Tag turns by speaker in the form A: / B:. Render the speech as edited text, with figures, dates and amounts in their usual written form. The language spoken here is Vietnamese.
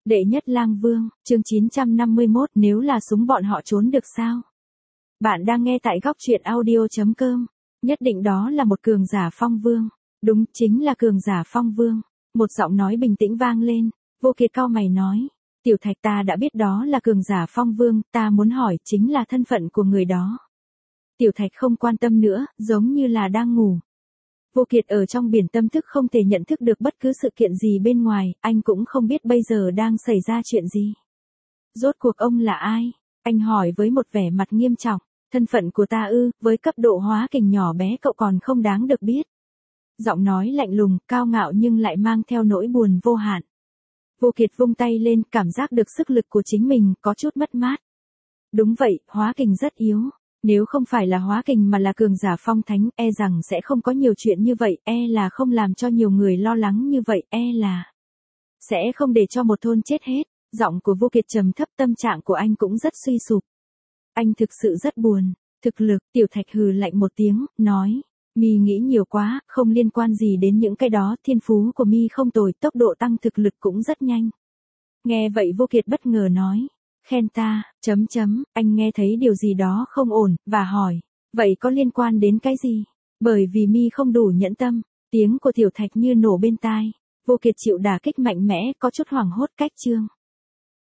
A: Đệ nhất lang vương, chương 951, nếu là súng bọn họ trốn được sao? Bạn đang nghe tại góc truyện audio.com. Nhất định đó là một cường giả phong vương. Đúng, chính là cường giả phong vương. Một giọng nói bình tĩnh vang lên. Vô Kiệt cau mày nói. Tiểu Thạch, ta đã biết đó là cường giả phong vương, ta muốn hỏi chính là thân phận của người đó. Tiểu Thạch không quan tâm nữa, giống như là đang ngủ. Vô Kiệt ở trong biển tâm thức không thể nhận thức được bất cứ sự kiện gì bên ngoài, anh cũng không biết bây giờ đang xảy ra chuyện gì. Rốt cuộc ông là ai? Anh hỏi với một vẻ mặt nghiêm trọng. Thân phận của ta ư, với cấp độ hóa kình nhỏ bé cậu còn không đáng được biết. Giọng nói lạnh lùng, cao ngạo nhưng lại mang theo nỗi buồn vô hạn. Vô Kiệt vung tay lên, cảm giác được sức lực của chính mình, có chút mất mát. Đúng vậy, hóa kình rất yếu. Nếu không phải là hóa kình mà là cường giả phong thánh, e rằng sẽ không có nhiều chuyện như vậy, e là không làm cho nhiều người lo lắng như vậy, e là sẽ không để cho một thôn chết hết. Giọng của Vô Kiệt trầm thấp, tâm trạng của anh cũng rất suy sụp. Anh thực sự rất buồn. Thực lực, Tiểu Thạch hừ lạnh một tiếng, nói. Mi nghĩ nhiều quá, không liên quan gì đến những cái đó, thiên phú của Mi không tồi, tốc độ tăng thực lực cũng rất nhanh. Nghe vậy Vô Kiệt bất ngờ nói. Khen ta, anh nghe thấy điều gì đó không ổn, và hỏi. Vậy có liên quan đến cái gì? Bởi vì Mi không đủ nhẫn tâm. Tiếng của Tiểu Thạch như nổ bên tai. Vô Kiệt chịu đả kích mạnh mẽ, có chút hoảng hốt cách chương.